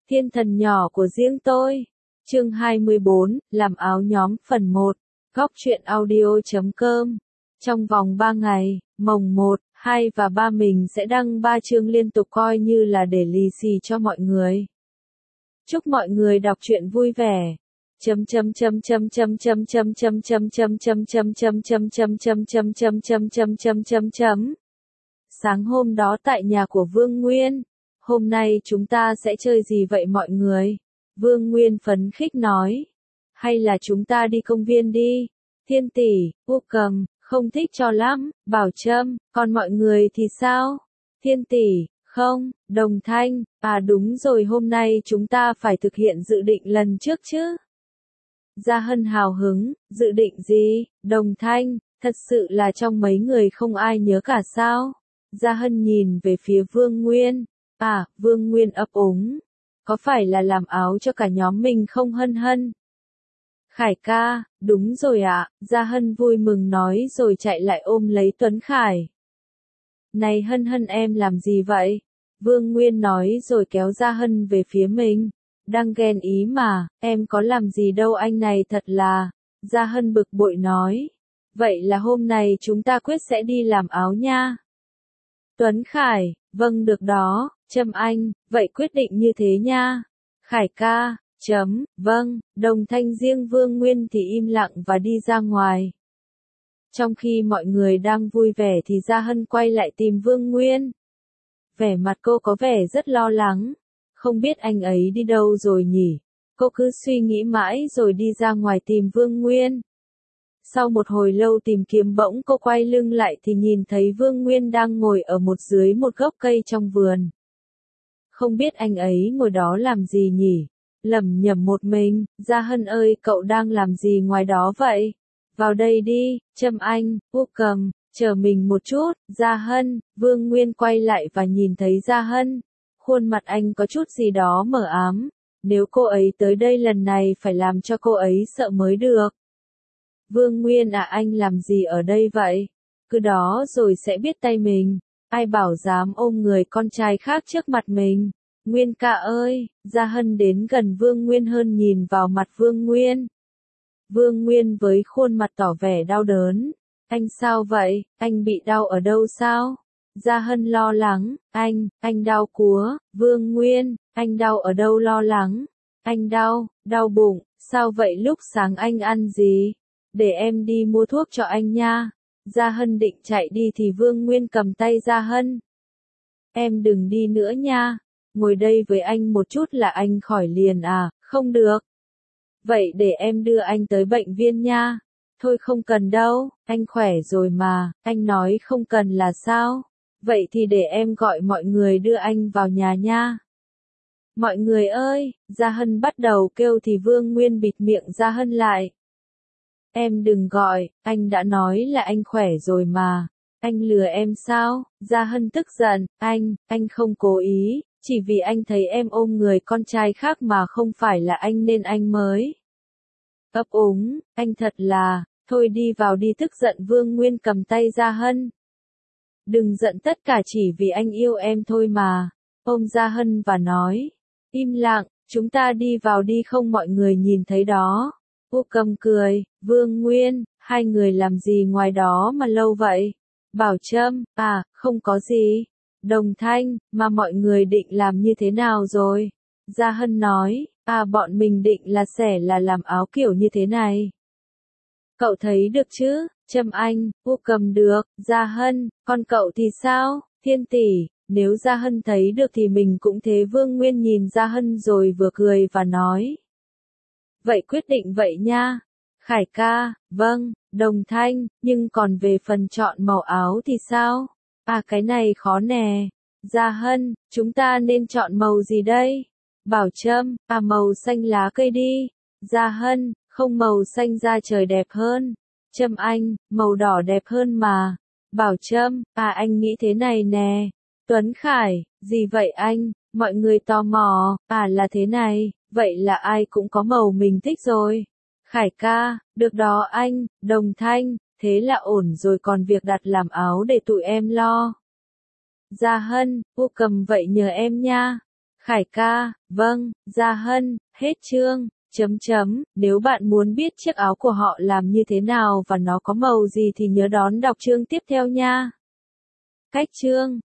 Thiên thần nhỏ của riêng tôi. Chương 24, làm áo nhóm phần 1. Góc truyện audio.com. Trong vòng 3 ngày, mồng 1, 2 và 3 mình sẽ đăng 3 chương liên tục coi như là để lì xì cho mọi người. Chúc mọi người đọc truyện vui vẻ. Sáng hôm đó tại nhà của Vương Nguyên. Hôm nay chúng ta sẽ chơi gì vậy mọi người? Vương Nguyên phấn khích nói. Hay là chúng ta đi công viên đi? Thiên tỷ, Úc Cầm, không thích cho lắm, Bảo Trâm, còn mọi người thì sao? Thiên tỷ, không, Đồng Thanh, à đúng rồi hôm nay chúng ta phải thực hiện dự định lần trước chứ? Gia Hân hào hứng, dự định gì? Đồng Thanh, thật sự là trong mấy người không ai nhớ cả sao? Gia Hân nhìn về phía Vương Nguyên. À, Vương Nguyên ấp úng. Có phải là làm áo cho cả nhóm mình không Hân Hân? Khải ca, đúng rồi ạ, Gia Hân vui mừng nói rồi chạy lại ôm lấy Tuấn Khải. Này Hân Hân em làm gì vậy? Vương Nguyên nói rồi kéo Gia Hân về phía mình. Đang ghen ý mà, em có làm gì đâu anh này thật là. Gia Hân bực bội nói. Vậy là hôm này chúng ta quyết sẽ đi làm áo nha. Tuấn Khải, vâng được đó, Trâm Anh, vậy quyết định như thế nha. Khải ca, vâng, Đồng Thanh riêng Vương Nguyên thì im lặng và đi ra ngoài. Trong khi mọi người đang vui vẻ thì Gia Hân quay lại tìm Vương Nguyên. Vẻ mặt cô có vẻ rất lo lắng. Không biết anh ấy đi đâu rồi nhỉ? Cô cứ suy nghĩ mãi rồi đi ra ngoài tìm Vương Nguyên. Sau một hồi lâu tìm kiếm bỗng cô quay lưng lại thì nhìn thấy Vương Nguyên đang ngồi ở dưới một gốc cây trong vườn. Không biết anh ấy ngồi đó làm gì nhỉ? Lẩm nhẩm một mình, Gia Hân ơi cậu đang làm gì ngoài đó vậy? Vào đây đi, Trâm Anh, Úc Cầm, chờ mình một chút, Gia Hân. Vương Nguyên quay lại và nhìn thấy Gia Hân. Khuôn mặt anh có chút gì đó mờ ám. Nếu cô ấy tới đây lần này phải làm cho cô ấy sợ mới được. Vương Nguyên à anh làm gì ở đây vậy? Cứ đó rồi sẽ biết tay mình. Ai bảo dám ôm người con trai khác trước mặt mình. Nguyên ca ơi, Gia Hân đến gần Vương Nguyên hơn nhìn vào mặt Vương Nguyên. Vương Nguyên với khuôn mặt tỏ vẻ đau đớn. Anh sao vậy, anh bị đau ở đâu sao? Gia Hân lo lắng, anh đau cúa, Vương Nguyên, anh đau ở đâu lo lắng? Anh đau bụng, sao vậy lúc sáng anh ăn gì? Để em đi mua thuốc cho anh nha. Gia Hân định chạy đi thì Vương Nguyên cầm tay Gia Hân. Em đừng đi nữa nha. Ngồi đây với anh một chút là anh khỏi liền à, không được. Vậy để em đưa anh tới bệnh viện nha. Thôi không cần đâu, anh khỏe rồi mà, anh nói không cần là sao? Vậy thì để em gọi mọi người đưa anh vào nhà nha. Mọi người ơi, Gia Hân bắt đầu kêu thì Vương Nguyên bịt miệng Gia Hân lại. Em đừng gọi, anh đã nói là anh khỏe rồi mà. Anh lừa em sao? Gia Hân tức giận, anh không cố ý, chỉ vì anh thấy em ôm người con trai khác mà không phải là anh nên anh mới. Ấp úng, anh thật là, thôi đi vào đi tức giận Vương Nguyên cầm tay Gia Hân. Đừng giận tất cả chỉ vì anh yêu em thôi mà. Ôm Gia Hân và nói. Im lặng, chúng ta đi vào đi không mọi người nhìn thấy đó. Úc Cầm cười, Vương Nguyên, hai người làm gì ngoài đó mà lâu vậy? Bảo Trâm, à, không có gì. Đồng Thanh, mà mọi người định làm như thế nào rồi? Gia Hân nói, à bọn mình định là làm áo kiểu như thế này. Cậu thấy được chứ? Trâm Anh, Úc Cầm được, Gia Hân, còn cậu thì sao? Thiên tỷ, nếu Gia Hân thấy được thì mình cũng thế. Vương Nguyên nhìn Gia Hân rồi vừa cười và nói. Vậy quyết định vậy nha. Khải ca, vâng, Đồng Thanh, nhưng còn về phần chọn màu áo thì sao? À cái này khó nè. Gia Hân, chúng ta nên chọn màu gì đây? Bảo Trâm, à màu xanh lá cây đi. Gia Hân, không màu xanh da trời đẹp hơn. Trâm Anh, màu đỏ đẹp hơn mà. Bảo Trâm, à anh nghĩ thế này nè. Tuấn Khải, gì vậy anh? Mọi người tò mò, à là thế này, vậy là ai cũng có màu mình thích rồi. Khải ca, được đó anh. Đồng Thanh, thế là ổn rồi còn việc đặt làm áo để tụi em lo. Gia Hân, Úc Cầm vậy nhờ em nha. Khải ca, vâng, Gia Hân, hết chương. Nếu bạn muốn biết chiếc áo của họ làm như thế nào và nó có màu gì thì nhớ đón đọc chương tiếp theo nha. Cách chương